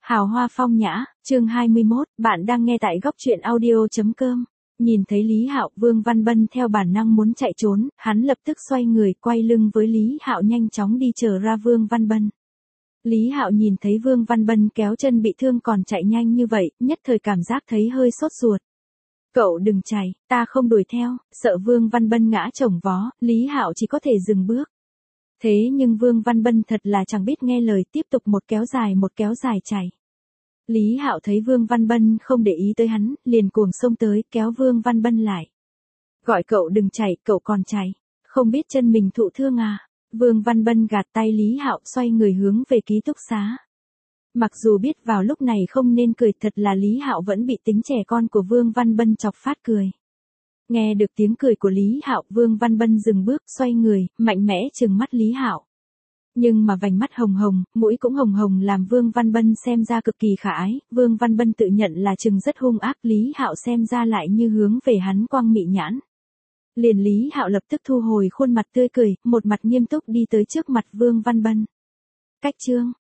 Hào hoa phong nhã, chương 21, bạn đang nghe tại góc truyện audio.com. Nhìn thấy Lý Hạo, Vương Văn Bân theo bản năng muốn chạy trốn, hắn lập tức xoay người, quay lưng với Lý Hạo nhanh chóng đi chờ ra Vương Văn Bân. Lý Hạo nhìn thấy Vương Văn Bân kéo chân bị thương còn chạy nhanh như vậy, nhất thời cảm giác thấy hơi sốt ruột. Cậu đừng chạy, ta không đuổi theo, sợ Vương Văn Bân ngã chồng vó, Lý Hạo chỉ có thể dừng bước. Thế nhưng Vương Văn Bân thật là chẳng biết nghe lời, tiếp tục một kéo dài chạy. Lý Hạo thấy Vương Văn Bân không để ý tới hắn, liền cuồng xông tới, kéo Vương Văn Bân lại. Gọi cậu đừng chạy, cậu còn chạy. Không biết chân mình thụ thương à? Vương Văn Bân gạt tay Lý Hạo, xoay người hướng về ký túc xá. Mặc dù biết vào lúc này không nên cười, thật là Lý Hạo vẫn bị tính trẻ con của Vương Văn Bân chọc phát cười. Nghe được tiếng cười của Lý Hạo, Vương Văn Bân dừng bước, xoay người, mạnh mẽ trừng mắt Lý Hạo. Nhưng mà vành mắt hồng hồng, mũi cũng hồng hồng làm Vương Văn Bân xem ra cực kỳ khả ái, Vương Văn Bân tự nhận là trừng rất hung ác, Lý Hạo xem ra lại như hướng về hắn quang mị nhãn. Liền Lý Hạo lập tức thu hồi khuôn mặt tươi cười, một mặt nghiêm túc đi tới trước mặt Vương Văn Bân. Cách chương